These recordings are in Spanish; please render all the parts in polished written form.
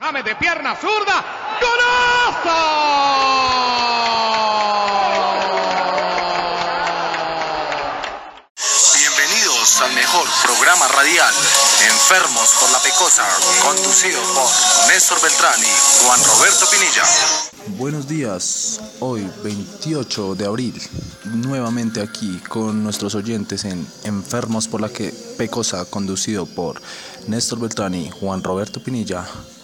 James de pierna zurda. ¡Golazo! Bienvenidos al mejor programa radial, Enfermos por la Pecosa, conducido por Néstor Beltrán y Juan Roberto Pinilla. Buenos días, hoy 28 de abril, nuevamente aquí con nuestros oyentes en Enfermos por la Pecosa, conducido por Néstor Beltrán y Juan Roberto Pinilla.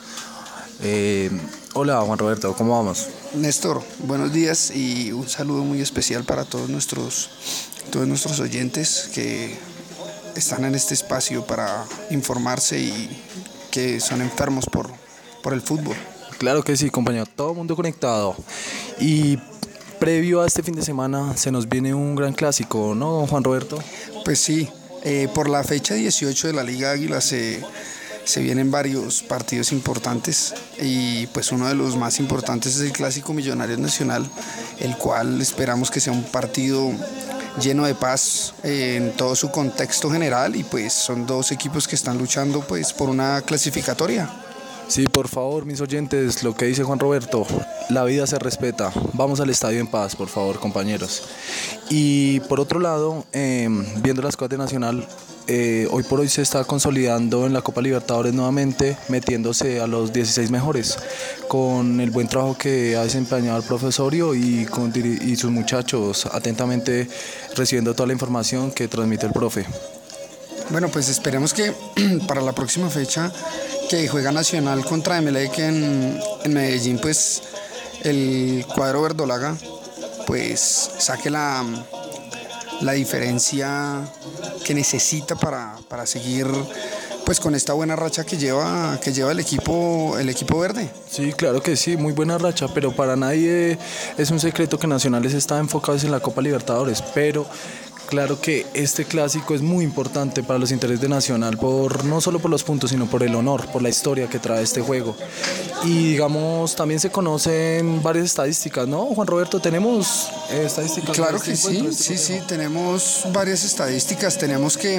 Hola Juan Roberto, ¿cómo vamos? Néstor, buenos días y un saludo muy especial para todos nuestros oyentes que están en este espacio para informarse y que son enfermos por el fútbol. Claro que sí, compañero, todo el mundo conectado. Y previo a este fin de semana se nos viene un gran clásico, ¿no, Juan Roberto? Pues sí, por la fecha 18 de la Liga Águila se vienen varios partidos importantes y pues uno de los más importantes es el Clásico Millonarios Nacional, el cual esperamos que sea un partido lleno de paz en todo su contexto general y pues son dos equipos que están luchando pues por una clasificatoria. Sí, por favor, mis oyentes, lo que dice Juan Roberto, la vida se respeta. Vamos al estadio en paz, por favor, compañeros. Y por otro lado, viendo las cosas de Nacional, hoy por hoy se está consolidando en la Copa Libertadores nuevamente, metiéndose a los 16 mejores, con el buen trabajo que ha desempeñado el profesorio y sus muchachos atentamente recibiendo toda la información que transmite el profe. Bueno, pues esperemos que para la próxima fecha que juega Nacional contra Emelec en Medellín, pues el cuadro verdolaga pues saque la diferencia que necesita para seguir pues con esta buena racha que lleva el equipo verde. Sí, claro que sí, muy buena racha, pero para nadie es un secreto que Nacionales está enfocado en la Copa Libertadores, pero claro que este clásico es muy importante para los intereses de Nacional, no solo por los puntos, sino por el honor, por la historia que trae este juego. Y digamos, también se conocen varias estadísticas, ¿no, Juan Roberto? ¿Tenemos estadísticas? Claro que sí, tenemos varias estadísticas. Tenemos que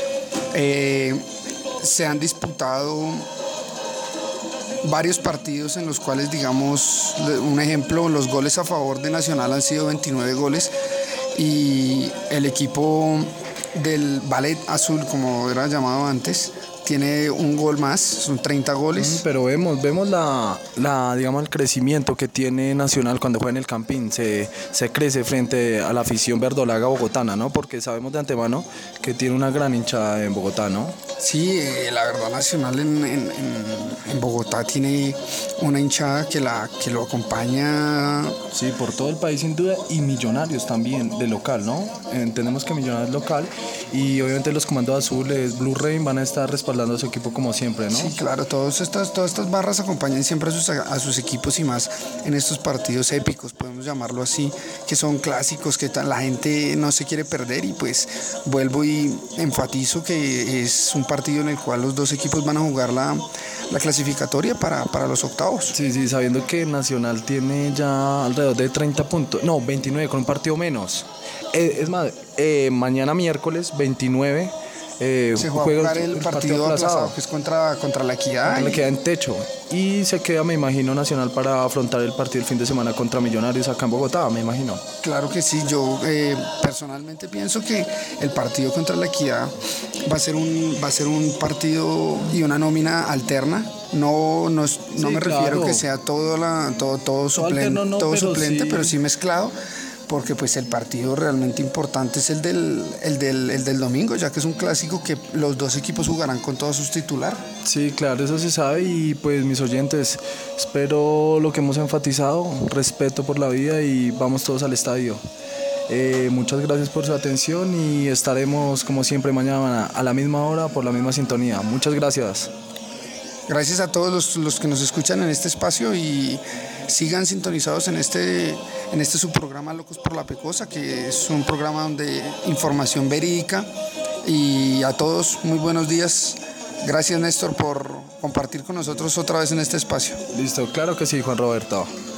se han disputado varios partidos en los cuales, digamos, un ejemplo, los goles a favor de Nacional han sido 29 goles. Y el equipo del Ballet Azul, como era llamado antes, tiene un gol más, son 30 goles. Pero vemos digamos, el crecimiento que tiene Nacional cuando juega en el Campín. Se crece frente a la afición verdolaga bogotana, ¿no? Porque sabemos de antemano que tiene una gran hinchada en Bogotá, ¿no? Sí, la verdad Nacional en Bogotá tiene una hinchada que lo acompaña. Sí, por todo el país sin duda, y Millonarios también de local, ¿no? Entendemos que Millonarios es local y obviamente los comandos azules, Blue Rain, van a estar respaldando a su equipo como siempre, ¿no? Sí, claro, todas estas barras acompañan siempre a sus equipos y más en estos partidos épicos, podemos llamarlo así, que son clásicos que la gente no se quiere perder y pues vuelvo y enfatizo que es un partido en el cual los dos equipos van a jugar la clasificatoria para los octavos. Sí, sabiendo que Nacional tiene ya alrededor de 30 puntos, no, 29 con un partido menos. Es más, mañana miércoles 29 se juega el partido aplazado, que es contra la Equidad. Le queda en techo y se queda, me imagino, Nacional para afrontar el partido el fin de semana contra Millonarios acá en Bogotá, me imagino. Claro que sí, yo personalmente pienso que el partido contra la Equidad va a ser un partido y una nómina alterna. No me refiero que sea todo suplente, pero sí mezclado, porque pues el partido realmente importante es el del domingo, ya que es un clásico que los dos equipos jugarán con todos sus titulares. Sí, claro, eso se sabe y pues mis oyentes, espero lo que hemos enfatizado, respeto por la vida y vamos todos al estadio. Muchas gracias por su atención y estaremos como siempre mañana a la misma hora por la misma sintonía. Muchas gracias. Gracias a todos los que nos escuchan en este espacio y sigan sintonizados en este subprograma Locos por la Pecosa, que es un programa donde información verídica. Y a todos, muy buenos días. Gracias, Néstor, por compartir con nosotros otra vez en este espacio. Listo, claro que sí, Juan Roberto.